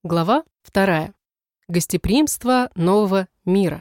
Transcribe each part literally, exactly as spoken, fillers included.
Глава вторая. Гостеприимство нового мира.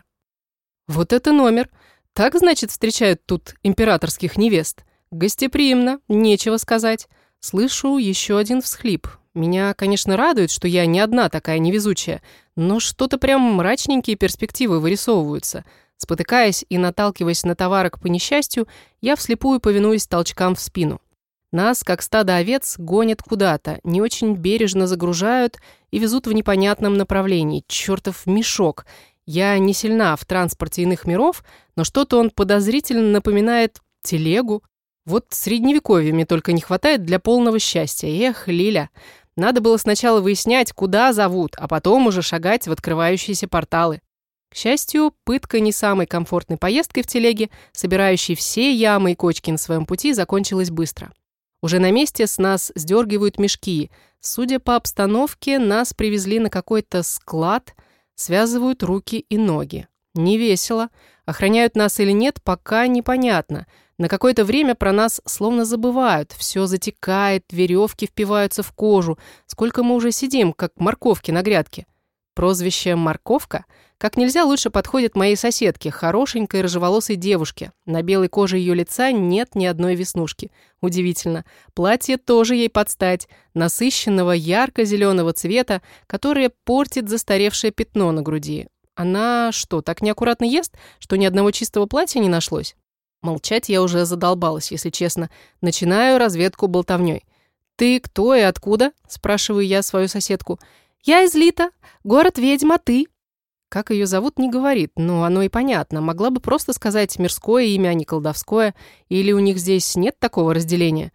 Вот это номер. Так, значит, встречают тут императорских невест. Гостеприимно, нечего сказать. Слышу еще один всхлип. Меня, конечно, радует, что я не одна такая невезучая, но что-то прям мрачненькие перспективы вырисовываются. Спотыкаясь и наталкиваясь на товарок по несчастью, я вслепую повинуюсь толчкам в спину. Нас, как стадо овец, гонят куда-то, не очень бережно загружают и везут в непонятном направлении. Чертов мешок. Я не сильна в транспорте иных миров, но что-то он подозрительно напоминает телегу. Вот средневековья мне только не хватает для полного счастья. Эх, Лиля, надо было сначала выяснять, куда зовут, а потом уже шагать в открывающиеся порталы. К счастью, пытка не самой комфортной поездкой в телеге, собирающей все ямы и кочки на своем пути, закончилась быстро. Уже на месте с нас сдергивают мешки. Судя по обстановке, нас привезли на какой-то склад, связывают руки и ноги. Не весело. Охраняют нас или нет, пока непонятно. На какое-то время про нас словно забывают. Все затекает, веревки впиваются в кожу. Сколько мы уже сидим, как морковки на грядке. Прозвище «морковка» как нельзя лучше подходит моей соседке, хорошенькой рыжеволосой девушке. На белой коже ее лица нет ни одной веснушки. Удивительно. Платье тоже ей подстать, насыщенного ярко-зеленого цвета, которое портит застаревшее пятно на груди. Она что, так неаккуратно ест, что ни одного чистого платья не нашлось? Молчать я уже задолбалась, если честно. Начинаю разведку болтовней. «Ты кто и откуда?» – спрашиваю я свою соседку. «Я из Лита. Город ведьм, а ты?» Как ее зовут, не говорит, но оно и понятно. Могла бы просто сказать мирское имя, а не колдовское. Или у них здесь нет такого разделения?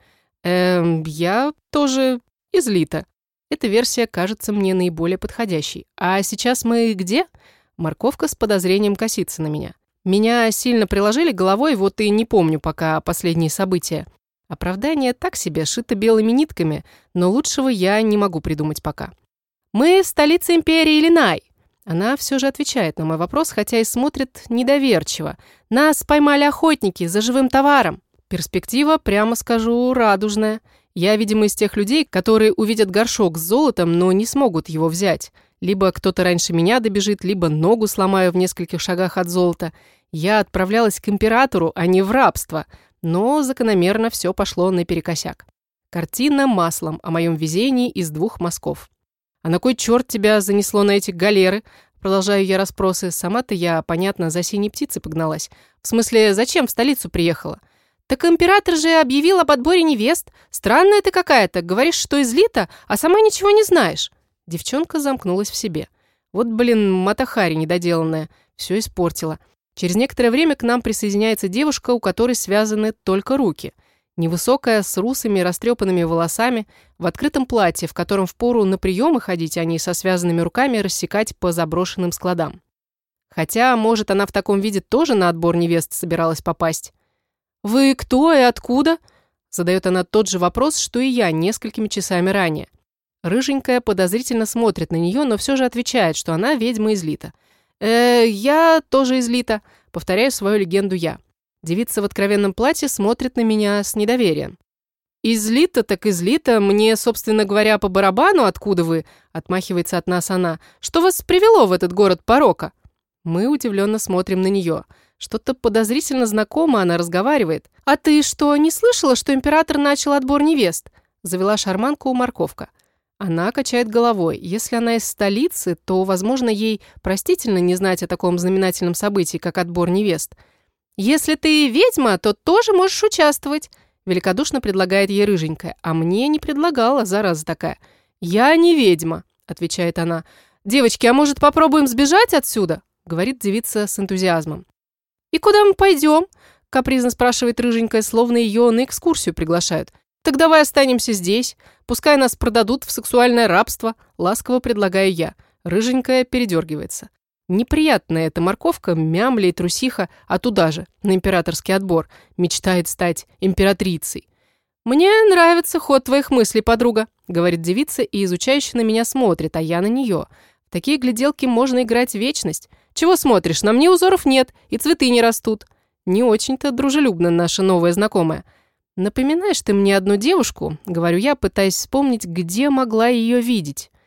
Эм, я тоже из Лита. Эта версия кажется мне наиболее подходящей. А сейчас мы где? Морковка с подозрением косится на меня. Меня сильно приложили головой, вот и не помню пока последние события. Оправдание так себе, шито белыми нитками, но лучшего я не могу придумать пока. Мы в столице империи Линай. Она все же отвечает на мой вопрос, хотя и смотрит недоверчиво. Нас поймали охотники за живым товаром. Перспектива, прямо скажу, радужная. Я, видимо, из тех людей, которые увидят горшок с золотом, но не смогут его взять. Либо кто-то раньше меня добежит, либо ногу сломаю в нескольких шагах от золота. Я отправлялась к императору, а не в рабство. Но закономерно все пошло наперекосяк. Картина маслом о моем везении из двух мазков. «А на кой черт тебя занесло на эти галеры?» Продолжаю я расспросы. Сама-то я, понятно, за синей птицей погналась. В смысле, зачем в столицу приехала? «Так император же объявил об отборе невест. Странная ты какая-то. Говоришь, что из Лита, а сама ничего не знаешь». Девчонка замкнулась в себе. Вот, блин, матахари недоделанная. Все испортила. Через некоторое время к нам присоединяется девушка, у которой связаны только руки. Невысокая, с русыми, растрепанными волосами, в открытом платье, в котором впору на приемы ходить, а не со связанными руками рассекать по заброшенным складам. Хотя, может, она в таком виде тоже на отбор невест собиралась попасть. «Вы кто и откуда?» Задает она тот же вопрос, что и я несколькими часами ранее. Рыженькая подозрительно смотрит на нее, но все же отвечает, что она ведьма из Лита. «Э, я тоже из Лита», повторяю свою легенду я. Девица в откровенном платье смотрит на меня с недоверием. «Из Лита так из Лита, мне, собственно говоря, по барабану, откуда вы?» Отмахивается от нас она. «Что вас привело в этот город порока?» Мы удивленно смотрим на нее. Что-то подозрительно знакомо она разговаривает. «А ты что, не слышала, что император начал отбор невест?» Завела шарманку у морковка. Она качает головой. Если она из столицы, то, возможно, ей простительно не знать о таком знаменательном событии, как отбор невест. «Если ты ведьма, то тоже можешь участвовать», – великодушно предлагает ей рыженькая. А мне не предлагала, зараза такая. «Я не ведьма», – отвечает она. «Девочки, а может, попробуем сбежать отсюда?» – говорит девица с энтузиазмом. «И куда мы пойдем?» – капризно спрашивает рыженькая, словно ее на экскурсию приглашают. «Так давай останемся здесь. Пускай нас продадут в сексуальное рабство», – ласково предлагаю я. Рыженькая передергивается. Неприятная эта морковка, мямля и трусиха, а туда же, на императорский отбор, мечтает стать императрицей. «Мне нравится ход твоих мыслей, подруга», — говорит девица и изучающе на меня смотрит, а я на нее. В такие гляделки можно играть в вечность. «Чего смотришь? На мне узоров нет, и цветы не растут». Не очень-то дружелюбна наша новая знакомая. «Напоминаешь ты мне одну девушку», — говорю я, пытаясь вспомнить, где могла ее видеть.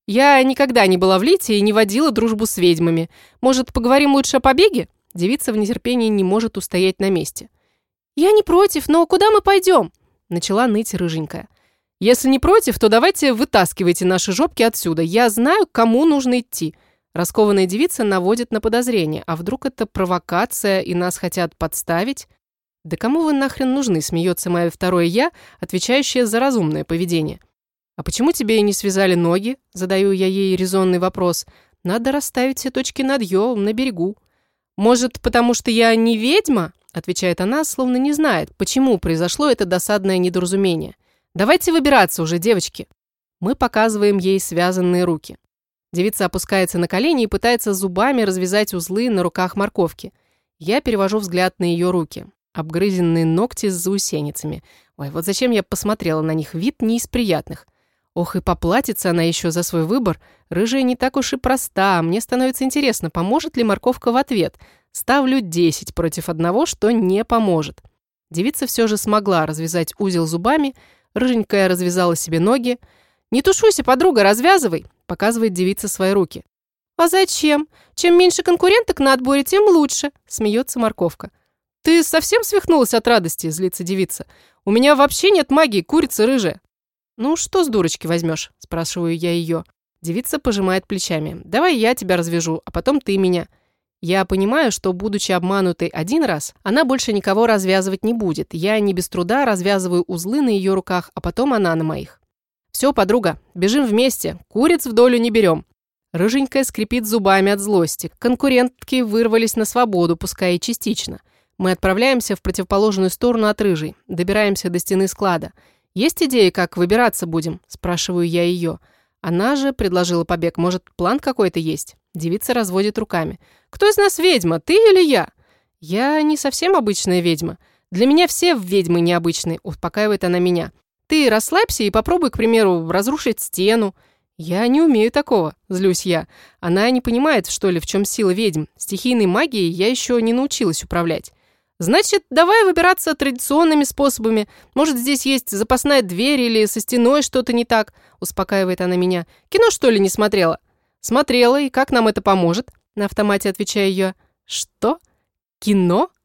Я никогда не была в Лите и не водила дружбу с ведьмами. Может, поговорим лучше о побеге? Девица в нетерпении не может устоять на месте. Я не против, но куда мы пойдем? Начала ныть рыженькая. Если не против, то давайте вытаскивайте наши жопки отсюда. Я знаю, к кому нужно идти. Раскованная девица наводит на подозрение. А вдруг это провокация и нас хотят подставить? Да кому вы нахрен нужны, смеется мое второе я, отвечающее за разумное поведение. А почему тебе не связали ноги? Задаю я ей резонный вопрос. Надо расставить все точки над «ё» на берегу. Может, потому что я не ведьма? Отвечает она, словно не знает, почему произошло это досадное недоразумение. Давайте выбираться уже, девочки. Мы показываем ей связанные руки. Девица опускается на колени и пытается зубами развязать узлы на руках морковки. Я перевожу взгляд на ее руки. Обгрызенные ногти с заусеницами. Ой, вот зачем я посмотрела на них, вид не из приятных. Ох, и поплатится она еще за свой выбор. Рыжая не так уж и проста. Мне становится интересно, поможет ли морковка в ответ. Ставлю десять против одного, что не поможет. Девица все же смогла развязать узел зубами. Рыженькая развязала себе ноги. «Не тушуйся, подруга, развязывай!» Показывает девица свои руки. «А зачем? Чем меньше конкуренток на отборе, тем лучше!» Смеется морковка. «Ты совсем свихнулась от радости?» Злится девица. «У меня вообще нет магии, курица рыжая!» «Ну, что с дурочки возьмешь?» Спрашиваю я ее. Девица пожимает плечами. «Давай я тебя развяжу, а потом ты меня». Я понимаю, что, будучи обманутой один раз, она больше никого развязывать не будет. Я не без труда развязываю узлы на ее руках, а потом она на моих. «Все, подруга, бежим вместе, куриц в долю не берем». Рыженькая скрипит зубами от злости. Конкурентки вырвались на свободу, пускай и частично. Мы отправляемся в противоположную сторону от рыжей, добираемся до стены склада. «Есть идеи, как выбираться будем?» – спрашиваю я ее. Она же предложила побег. Может, план какой-то есть? Девица разводит руками. «Кто из нас ведьма, ты или я?» «Я не совсем обычная ведьма. Для меня все ведьмы необычные», – успокаивает она меня. «Ты расслабься и попробуй, к примеру, разрушить стену». «Я не умею такого», – злюсь я. Она не понимает, что ли, в чем сила ведьм. Стихийной магией я еще не научилась управлять. «Значит, давай выбираться традиционными способами. Может, здесь есть запасная дверь или со стеной что-то не так?» – успокаивает она меня. «Кино, что ли, не смотрела?» «Смотрела, и как нам это поможет?» – на автомате отвечаю я. «Что? Кино?»